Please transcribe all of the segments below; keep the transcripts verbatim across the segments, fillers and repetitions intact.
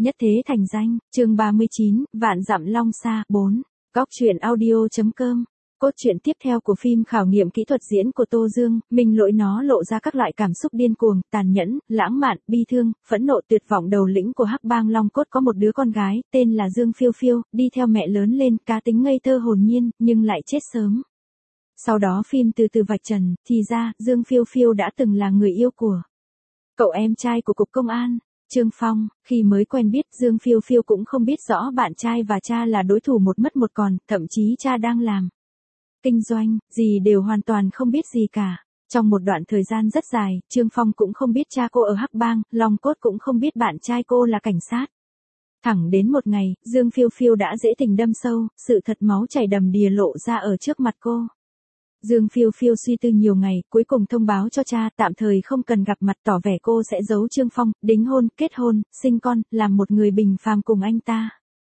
Nhất thế thành danh, chương ba mươi chín, Vạn dặm long xa, bốn. Góc truyện audio.com. Cốt truyện tiếp theo của phim khảo nghiệm kỹ thuật diễn của Tô Dương, Minh Lỗi nó lộ ra các loại cảm xúc điên cuồng, tàn nhẫn, lãng mạn, bi thương, phẫn nộ tuyệt vọng. Đầu lĩnh của Hắc Bang Long Cốt có một đứa con gái, tên là Dương Phiêu Phiêu, đi theo mẹ lớn lên, cá tính ngây thơ hồn nhiên, nhưng lại chết sớm. Sau đó phim từ từ vạch trần, thì ra, Dương Phiêu Phiêu đã từng là người yêu của cậu em trai của Cục Công an, Trương Phong. Khi mới quen biết, Dương Phiêu Phiêu cũng không biết rõ bạn trai và cha là đối thủ một mất một còn, thậm chí cha đang làm kinh doanh, gì đều hoàn toàn không biết gì cả. Trong một đoạn thời gian rất dài, Trương Phong cũng không biết cha cô ở Hắc Bang, Long Cốt cũng không biết bạn trai cô là cảnh sát. Thẳng đến một ngày, Dương Phiêu Phiêu đã dễ tình đâm sâu, sự thật máu chảy đầm đìa lộ ra ở trước mặt cô. Dương Phiêu Phiêu suy tư nhiều ngày, cuối cùng thông báo cho cha tạm thời không cần gặp mặt, tỏ vẻ cô sẽ giấu Trương Phong, đính hôn, kết hôn, sinh con, làm một người bình phàm cùng anh ta.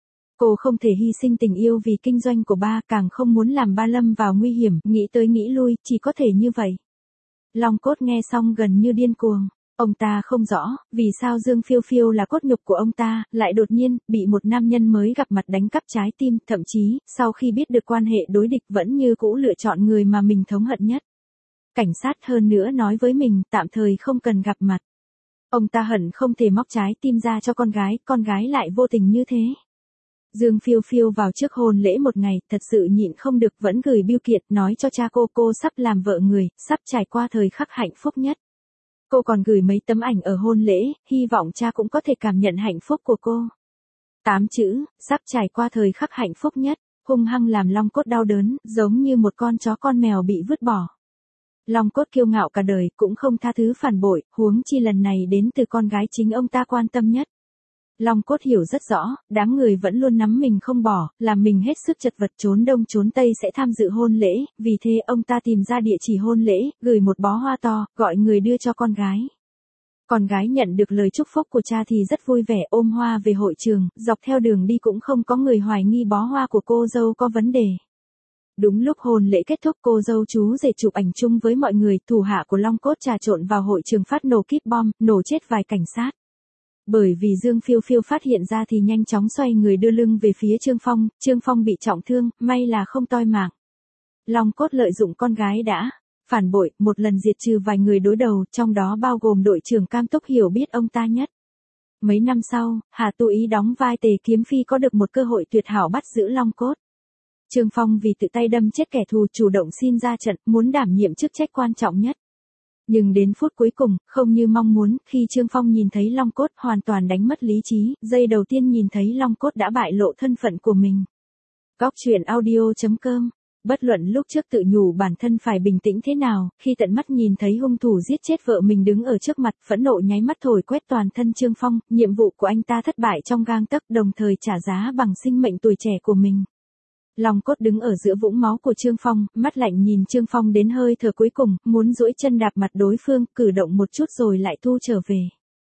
Cô không thể hy sinh tình yêu vì kinh doanh của ba, càng không muốn làm ba lâm vào nguy hiểm, nghĩ tới nghĩ lui, chỉ có thể như vậy. Long Cốt nghe xong gần như điên cuồng. Ông ta không rõ, vì sao Dương Phiêu Phiêu là cốt nhục của ông ta, lại đột nhiên, bị một nam nhân mới gặp mặt đánh cắp trái tim, thậm chí, sau khi biết được quan hệ đối địch vẫn như cũ lựa chọn người mà mình thống hận nhất. Cảnh sát hơn nữa nói với mình, tạm thời không cần gặp mặt. Ông ta hận không thể móc trái tim ra cho con gái, con gái lại vô tình như thế. Dương Phiêu Phiêu vào trước hôn lễ một ngày, thật sự nhịn không được vẫn gửi bưu kiện, nói cho cha cô cô sắp làm vợ người, sắp trải qua thời khắc hạnh phúc nhất. Cô còn gửi mấy tấm ảnh ở hôn lễ, hy vọng cha cũng có thể cảm nhận hạnh phúc của cô. Tám chữ, sắp trải qua thời khắc hạnh phúc nhất, hung hăng làm Long Cốt đau đớn, giống như một con chó con mèo bị vứt bỏ. Long Cốt kiêu ngạo cả đời, cũng không tha thứ phản bội, huống chi lần này đến từ con gái chính ông ta quan tâm nhất. Long Cốt hiểu rất rõ, đám người vẫn luôn nắm mình không bỏ, làm mình hết sức chật vật, trốn đông trốn tây sẽ tham dự hôn lễ, vì thế ông ta tìm ra địa chỉ hôn lễ, gửi một bó hoa to, gọi người đưa cho con gái. Con gái nhận được lời chúc phúc của cha thì rất vui vẻ, ôm hoa về hội trường, dọc theo đường đi cũng không có người hoài nghi bó hoa của cô dâu có vấn đề. Đúng lúc hôn lễ kết thúc, cô dâu chú rể chụp ảnh chung với mọi người, thủ hạ của Long Cốt trà trộn vào hội trường phát nổ kíp bom, nổ chết vài cảnh sát. Bởi vì Dương Phiêu Phiêu phát hiện ra thì nhanh chóng xoay người đưa lưng về phía Trương Phong, Trương Phong bị trọng thương, may là không toi mạng. Long Cốt lợi dụng con gái đã phản bội, một lần diệt trừ vài người đối đầu, trong đó bao gồm đội trưởng Cam Túc hiểu biết ông ta nhất. Mấy năm sau, Hà Tu Ý đóng vai Tề Kiếm Phi có được một cơ hội tuyệt hảo bắt giữ Long Cốt. Trương Phong vì tự tay đâm chết kẻ thù chủ động xin ra trận, muốn đảm nhiệm chức trách quan trọng nhất. Nhưng đến phút cuối cùng, không như mong muốn, khi Trương Phong nhìn thấy Long Cốt hoàn toàn đánh mất lý trí, giây đầu tiên nhìn thấy Long Cốt đã bại lộ thân phận của mình. Góc truyện audio.com. Bất luận lúc trước tự nhủ bản thân phải bình tĩnh thế nào, khi tận mắt nhìn thấy hung thủ giết chết vợ mình đứng ở trước mặt, phẫn nộ nháy mắt thổi quét toàn thân Trương Phong, nhiệm vụ của anh ta thất bại trong gang tấc, đồng thời trả giá bằng sinh mệnh tuổi trẻ của mình. Long Cốt đứng ở giữa vũng máu của Trương Phong, mắt lạnh nhìn Trương Phong đến hơi thở cuối cùng, muốn duỗi chân đạp mặt đối phương, cử động một chút rồi lại thu trở về.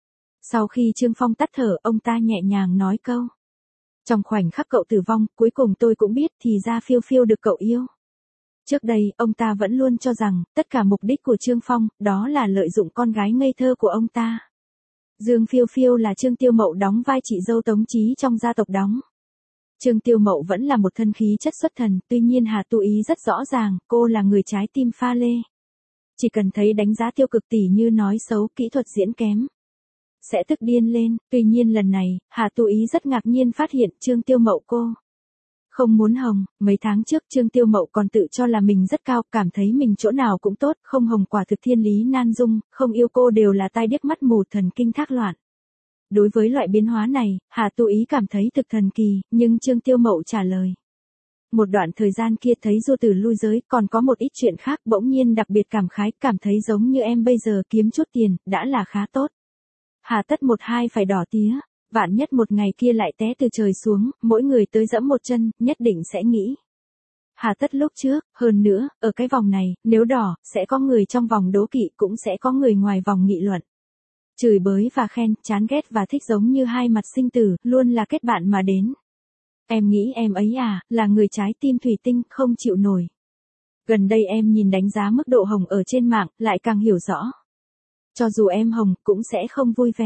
Sau khi Trương Phong tắt thở, ông ta nhẹ nhàng nói câu. Trong khoảnh khắc cậu tử vong, cuối cùng tôi cũng biết thì ra Phiêu Phiêu được cậu yêu. Trước đây, ông ta vẫn luôn cho rằng, tất cả mục đích của Trương Phong, đó là lợi dụng con gái ngây thơ của ông ta. Dương Phiêu Phiêu là Trương Tiêu Mậu đóng vai chị dâu Tống Chí trong gia tộc đóng. Trương Tiêu Mậu vẫn là một thân khí chất xuất thần, tuy nhiên Hà Tu Ý rất rõ ràng, cô là người trái tim pha lê. Chỉ cần thấy đánh giá tiêu cực tỉ như nói xấu, kỹ thuật diễn kém, sẽ tức điên lên, tuy nhiên lần này, Hà Tu Ý rất ngạc nhiên phát hiện Trương Tiêu Mậu cô không muốn hồng, mấy tháng trước Trương Tiêu Mậu còn tự cho là mình rất cao, cảm thấy mình chỗ nào cũng tốt, không hồng quả thực thiên lý nan dung, không yêu cô đều là tai điếc mắt mù thần kinh thác loạn. Đối với loại biến hóa này, Hà Tu Ý cảm thấy thực thần kỳ, nhưng Trương Tiêu Mậu trả lời. Một đoạn thời gian kia thấy Du Tử lui giới, còn có một ít chuyện khác, bỗng nhiên đặc biệt cảm khái, cảm thấy giống như em bây giờ kiếm chút tiền, đã là khá tốt. Hà tất một hai phải đỏ tía, vạn nhất một ngày kia lại té từ trời xuống, mỗi người tới dẫm một chân, nhất định sẽ nghĩ. Hà tất lúc trước, hơn nữa, ở cái vòng này, nếu đỏ, sẽ có người trong vòng đố kỵ, cũng sẽ có người ngoài vòng nghị luận. Chửi bới và khen, chán ghét và thích giống như hai mặt sinh tử, luôn là kết bạn mà đến. Em nghĩ em ấy à, là người trái tim thủy tinh, không chịu nổi. Gần đây em nhìn đánh giá mức độ hồng ở trên mạng, lại càng hiểu rõ. Cho dù em hồng, cũng sẽ không vui vẻ.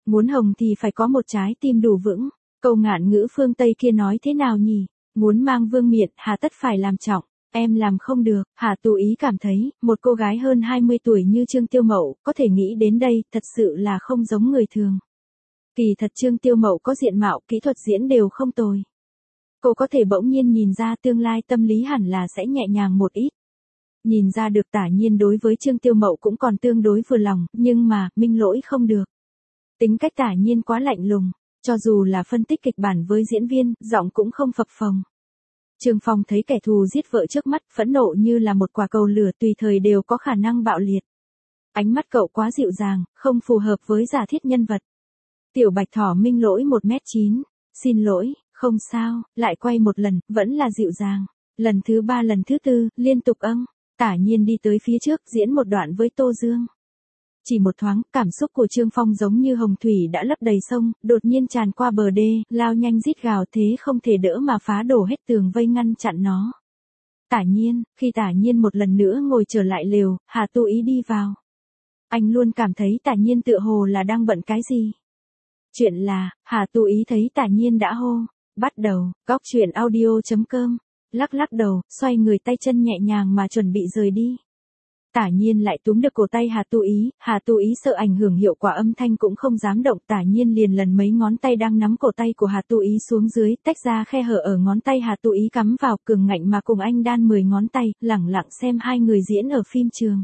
Muốn hồng thì phải có một trái tim đủ vững. Câu ngạn ngữ phương Tây kia nói thế nào nhỉ? Muốn mang vương miện, hà tất phải làm trọng. Em làm không được. Hà Tú Ý cảm thấy, một cô gái hơn hai mươi tuổi như Trương Tiêu Mậu, có thể nghĩ đến đây, thật sự là không giống người thường. Kỳ thật Trương Tiêu Mậu có diện mạo, kỹ thuật diễn đều không tồi. Cô có thể bỗng nhiên nhìn ra tương lai tâm lý hẳn là sẽ nhẹ nhàng một ít. Nhìn ra được Tả Nhiên đối với Trương Tiêu Mậu cũng còn tương đối vừa lòng, nhưng mà, Minh Lỗi không được. Tính cách Tả Nhiên quá lạnh lùng, cho dù là phân tích kịch bản với diễn viên, giọng cũng không phập phồng. Trương Phong thấy kẻ thù giết vợ trước mắt, phẫn nộ như là một quả cầu lửa tùy thời đều có khả năng bạo liệt. Ánh mắt cậu quá dịu dàng, không phù hợp với giả thiết nhân vật. Tiểu Bạch Thỏ Minh Lỗi một mét chín, xin lỗi, không sao, lại quay một lần, vẫn là dịu dàng. Lần thứ ba lần thứ tư, liên tục âng. Tả Nhiên đi tới phía trước diễn một đoạn với Tô Dương. Chỉ một thoáng, cảm xúc của Trương Phong giống như hồng thủy đã lấp đầy sông, đột nhiên tràn qua bờ đê, lao nhanh rít gào thế không thể đỡ mà phá đổ hết tường vây ngăn chặn nó. Tả Nhiên, khi Tả Nhiên một lần nữa ngồi trở lại lều, Hà Tú Ý đi vào. Anh luôn cảm thấy Tả Nhiên tựa hồ là đang bận cái gì. Chuyện là, Hà Tú Ý thấy Tả Nhiên đã hô, bắt đầu, góc chuyện audio chấm com, lắc lắc đầu, xoay người tay chân nhẹ nhàng mà chuẩn bị rời đi. Tả Nhiên lại túm được cổ tay Hà Tú Ý, Hà Tú Ý sợ ảnh hưởng hiệu quả âm thanh cũng không dám động. Tả Nhiên liền lần mấy ngón tay đang nắm cổ tay của Hà Tú Ý xuống dưới, tách ra khe hở ở ngón tay Hà Tú Ý cắm vào, cường ngạnh mà cùng anh đan mười ngón tay, lẳng lặng xem hai người diễn ở phim trường.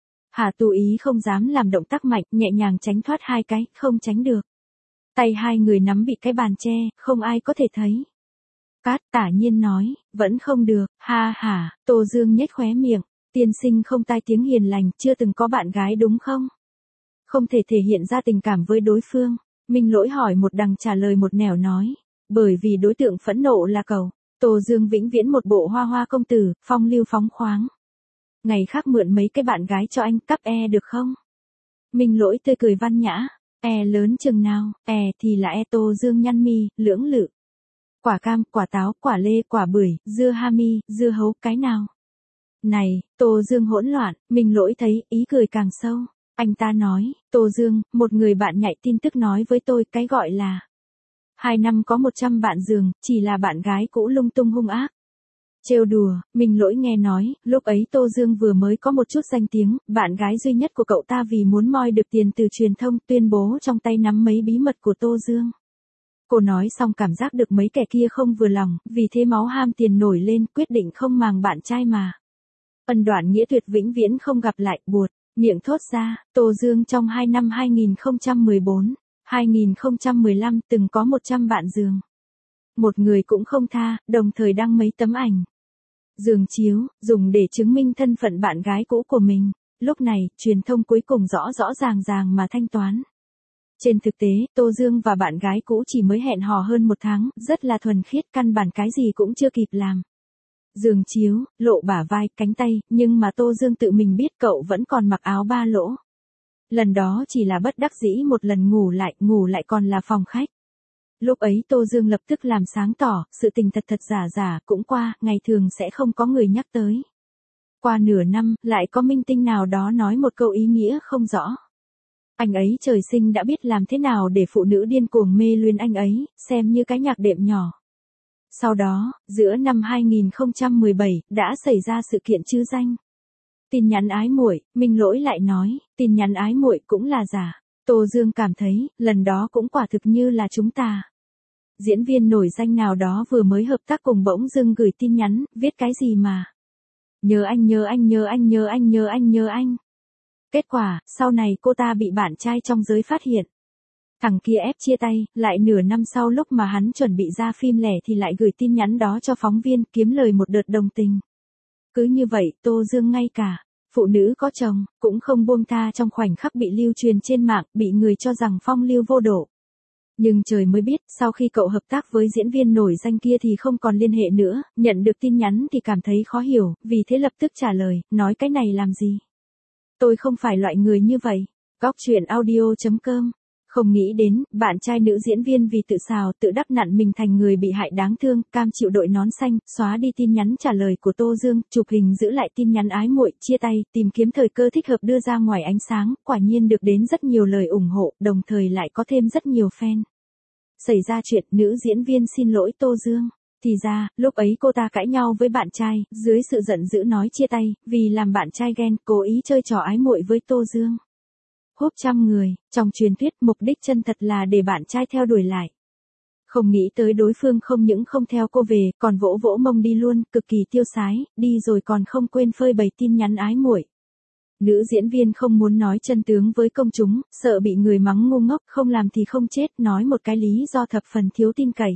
Hà Tú Ý không dám làm động tác mạnh, nhẹ nhàng tránh thoát hai cái, không tránh được. Tay hai người nắm bị cái bàn che, không ai có thể thấy. Cát, Tả Nhiên nói, vẫn không được, ha ha. Tô Dương nhếch khóe miệng. Tiên sinh không tai tiếng hiền lành, chưa từng có bạn gái đúng không? Không thể thể hiện ra tình cảm với đối phương. Minh Lỗi hỏi một đằng trả lời một nẻo nói. Bởi vì đối tượng phẫn nộ là cậu. Tô Dương vĩnh viễn một bộ hoa hoa công tử, phong lưu phóng khoáng. Ngày khác mượn mấy cái bạn gái cho anh, cắp e được không? Minh Lỗi tươi cười văn nhã. E lớn chừng nào, e thì là e. Tô Dương nhăn mi, lưỡng lự. Quả cam, quả táo, quả lê, quả bưởi, dưa hami, dưa hấu, cái nào? Này, Tô Dương hỗn loạn, Minh Lỗi thấy, ý cười càng sâu. Anh ta nói, Tô Dương, một người bạn nhạy tin tức nói với tôi cái gọi là hai năm có một trăm bạn giường, chỉ là bạn gái cũ lung tung hung ác. Trêu đùa, Minh Lỗi nghe nói, lúc ấy Tô Dương vừa mới có một chút danh tiếng, bạn gái duy nhất của cậu ta vì muốn moi được tiền từ truyền thông tuyên bố trong tay nắm mấy bí mật của Tô Dương. Cô nói xong cảm giác được mấy kẻ kia không vừa lòng, vì thế máu ham tiền nổi lên, quyết định không màng bạn trai mà. Ân đoạn nghĩa tuyệt vĩnh viễn không gặp lại, buột, miệng thốt ra. Tô Dương trong hai năm hai nghìn không trăm mười bốn, hai nghìn không trăm mười lăm từng có một trăm bạn giường. Một người cũng không tha, đồng thời đăng mấy tấm ảnh giường chiếu, dùng để chứng minh thân phận bạn gái cũ của mình. Lúc này, truyền thông cuối cùng rõ rõ ràng ràng mà thanh toán. Trên thực tế, Tô Dương và bạn gái cũ chỉ mới hẹn hò hơn một tháng, rất là thuần khiết, căn bản cái gì cũng chưa kịp làm. Giường chiếu, lộ bả vai, cánh tay, nhưng mà Tô Dương tự mình biết cậu vẫn còn mặc áo ba lỗ. Lần đó chỉ là bất đắc dĩ một lần ngủ lại, ngủ lại còn là phòng khách. Lúc ấy Tô Dương lập tức làm sáng tỏ, sự tình thật thật giả giả, cũng qua, ngày thường sẽ không có người nhắc tới. Qua nửa năm, lại có minh tinh nào đó nói một câu ý nghĩa không rõ. Anh ấy trời sinh đã biết làm thế nào để phụ nữ điên cuồng mê luyến anh ấy, xem như cái nhạc đệm nhỏ. Sau đó, giữa năm hai nghìn không trăm mười bảy, đã xảy ra sự kiện chữ danh. Tin nhắn ái muội, Minh Lỗi lại nói, tin nhắn ái muội cũng là giả. Tô Dương cảm thấy, lần đó cũng quả thực như là chúng ta. Diễn viên nổi danh nào đó vừa mới hợp tác cùng bỗng dưng gửi tin nhắn, viết cái gì mà. Nhớ anh nhớ anh nhớ anh nhớ anh nhớ anh nhớ anh. Kết quả, sau này cô ta bị bạn trai trong giới phát hiện. Thằng kia ép chia tay, lại nửa năm sau lúc mà hắn chuẩn bị ra phim lẻ thì lại gửi tin nhắn đó cho phóng viên, kiếm lời một đợt đồng tình. Cứ như vậy, Tô Dương ngay cả phụ nữ có chồng, cũng không buông tha trong khoảnh khắc bị lưu truyền trên mạng, bị người cho rằng phong lưu vô độ. Nhưng trời mới biết, sau khi cậu hợp tác với diễn viên nổi danh kia thì không còn liên hệ nữa, nhận được tin nhắn thì cảm thấy khó hiểu, vì thế lập tức trả lời, nói cái này làm gì? Tôi không phải loại người như vậy. Góc chuyện audio chấm com Không nghĩ đến, bạn trai nữ diễn viên vì tự xào, tự đắp nặn mình thành người bị hại đáng thương, cam chịu đội nón xanh, xóa đi tin nhắn trả lời của Tô Dương, chụp hình giữ lại tin nhắn ái muội, chia tay, tìm kiếm thời cơ thích hợp đưa ra ngoài ánh sáng, quả nhiên được đến rất nhiều lời ủng hộ, đồng thời lại có thêm rất nhiều fan. Xảy ra chuyện, nữ diễn viên xin lỗi Tô Dương. Thì ra, lúc ấy cô ta cãi nhau với bạn trai, dưới sự giận dữ nói chia tay, vì làm bạn trai ghen, cố ý chơi trò ái muội với Tô Dương. Húp trăm người, trong truyền thuyết mục đích chân thật là để bạn trai theo đuổi lại. Không nghĩ tới đối phương không những không theo cô về, còn vỗ vỗ mông đi luôn, cực kỳ tiêu sái, đi rồi còn không quên phơi bày tin nhắn ái muội. Nữ diễn viên không muốn nói chân tướng với công chúng, sợ bị người mắng ngu ngốc, không làm thì không chết, nói một cái lý do thập phần thiếu tin cậy.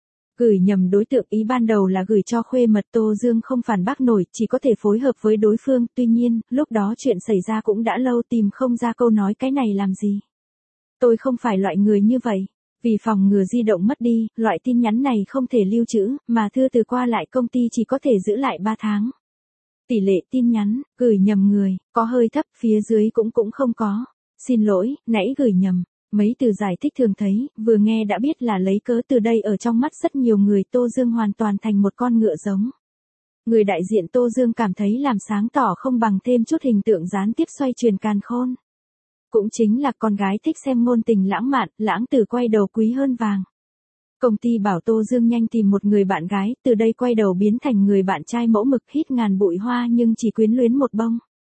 Gửi nhầm đối tượng, ý ban đầu là gửi cho khuê mật, Tô Dương không phản bác nổi, chỉ có thể phối hợp với đối phương, tuy nhiên, lúc đó chuyện xảy ra cũng đã lâu, tìm không ra câu nói cái này làm gì. Tôi không phải loại người như vậy, vì phòng ngừa di động mất đi, loại tin nhắn này không thể lưu trữ, mà thư từ qua lại công ty chỉ có thể giữ lại ba tháng. Tỷ lệ tin nhắn, gửi nhầm người, có hơi thấp, phía dưới cũng cũng không có. Xin lỗi, nãy gửi nhầm. Mấy từ giải thích thường thấy, vừa nghe đã biết là lấy cớ từ đây ở trong mắt rất nhiều người Tô Dương hoàn toàn thành một con ngựa giống. Người đại diện Tô Dương cảm thấy làm sáng tỏ không bằng thêm chút hình tượng gián tiếp xoay truyền càn khôn. Cũng chính là con gái thích xem ngôn tình lãng mạn, lãng tử quay đầu quý hơn vàng. Công ty bảo Tô Dương nhanh tìm một người bạn gái, từ đây quay đầu biến thành người bạn trai mẫu mực hít ngàn bụi hoa nhưng chỉ quyến luyến một bông.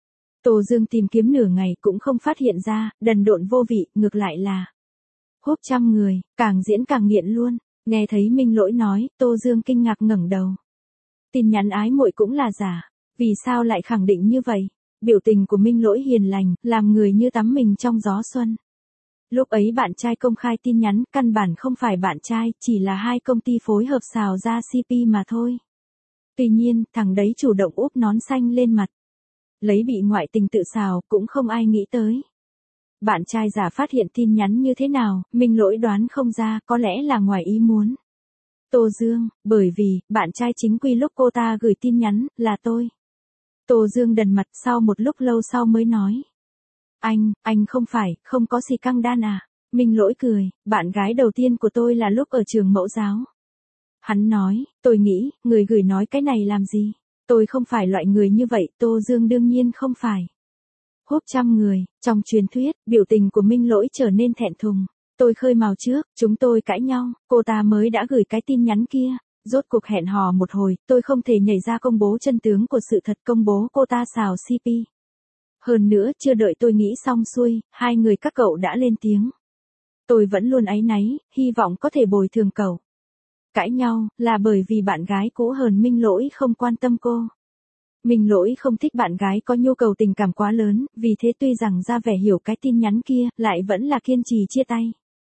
Tô Dương tìm kiếm nửa ngày cũng không phát hiện ra, đần độn vô vị, ngược lại là húp trăm người, càng diễn càng nghiện luôn. Nghe thấy Minh Lỗi nói, Tô Dương kinh ngạc ngẩng đầu. Tin nhắn ái muội cũng là giả, vì sao lại khẳng định như vậy? Biểu tình của Minh Lỗi hiền lành, làm người như tắm mình trong gió xuân. Lúc ấy bạn trai công khai tin nhắn, căn bản không phải bạn trai, chỉ là hai công ty phối hợp xào ra xê pê mà thôi. Tuy nhiên, thằng đấy chủ động úp nón xanh lên mặt. Lấy bị ngoại tình tự xào, cũng không ai nghĩ tới. Bạn trai giả phát hiện tin nhắn như thế nào, Minh Lỗi đoán không ra, có lẽ là ngoài ý muốn. Tô Dương, bởi vì, bạn trai chính quy lúc cô ta gửi tin nhắn, là tôi. Tô Dương đần mặt, sau một lúc lâu sau mới nói. Anh, anh không phải, không có xì căng đan à? Minh Lỗi cười, bạn gái đầu tiên của tôi là lúc ở trường mẫu giáo. Hắn nói, tôi nghĩ, người gửi nói cái này làm gì? Tôi không phải loại người như vậy, Tô Dương đương nhiên không phải. Húp trăm người, trong truyền thuyết, biểu tình của Minh Lỗi trở nên thẹn thùng. Tôi khơi mào trước, chúng tôi cãi nhau, cô ta mới đã gửi cái tin nhắn kia. Rốt cuộc hẹn hò một hồi, tôi không thể nhảy ra công bố chân tướng của sự thật, công bố cô ta xào xê pê. Hơn nữa, chưa đợi tôi nghĩ xong xuôi, hai người các cậu đã lên tiếng. Tôi vẫn luôn áy náy, hy vọng có thể bồi thường cậu. Cãi nhau, là bởi vì bạn gái cũ hờn Minh Lỗi không quan tâm cô. Minh Lỗi không thích bạn gái có nhu cầu tình cảm quá lớn, vì thế tuy rằng ra vẻ hiểu cái tin nhắn kia, lại vẫn là kiên trì chia tay.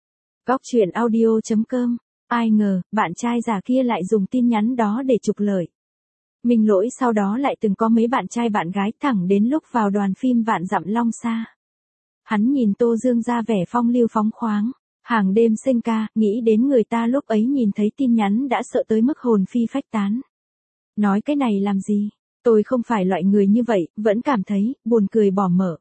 Góc truyện audio chấm com, ai ngờ, bạn trai già kia lại dùng tin nhắn đó để trục lợi. Minh Lỗi sau đó lại từng có mấy bạn trai bạn gái, thẳng đến lúc vào đoàn phim Vạn Dặm Long Sa. Hắn nhìn Tô Dương ra vẻ phong lưu phóng khoáng, hàng đêm sinh ca, nghĩ đến người ta lúc ấy nhìn thấy tin nhắn đã sợ tới mức hồn phi phách tán. Nói cái này làm gì? Tôi không phải loại người như vậy, vẫn cảm thấy, buồn cười bỏ mở.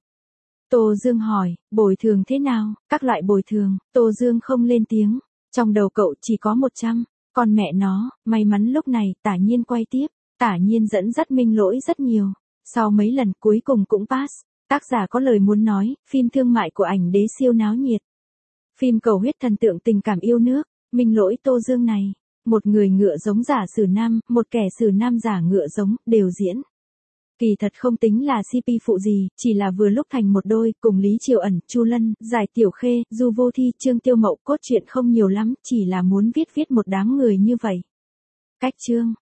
Tô Dương hỏi, bồi thường thế nào? Các loại bồi thường, Tô Dương không lên tiếng. Trong đầu cậu chỉ có một trăm, còn mẹ nó, may mắn lúc này, Tả Nhiên quay tiếp. Tả Nhiên dẫn dắt Minh Lỗi rất nhiều. Sau mấy lần cuối cùng cũng pass. Tác giả có lời muốn nói, phim thương mại của ảnh đế siêu náo nhiệt. Phim cầu huyết thần tượng tình cảm yêu nước, Minh Lỗi Tô Dương này. Một người ngựa giống giả sử nam, một kẻ sử nam giả ngựa giống, đều diễn. Kỳ thật không tính là xê pê phụ gì, chỉ là vừa lúc thành một đôi, cùng Lý Triều Ẩn, Chu Lân, Giải Tiểu Khê, Du Vô Thi, Trương Tiêu Mậu, cốt truyện không nhiều lắm, chỉ là muốn viết viết một đám người như vậy. Cách chương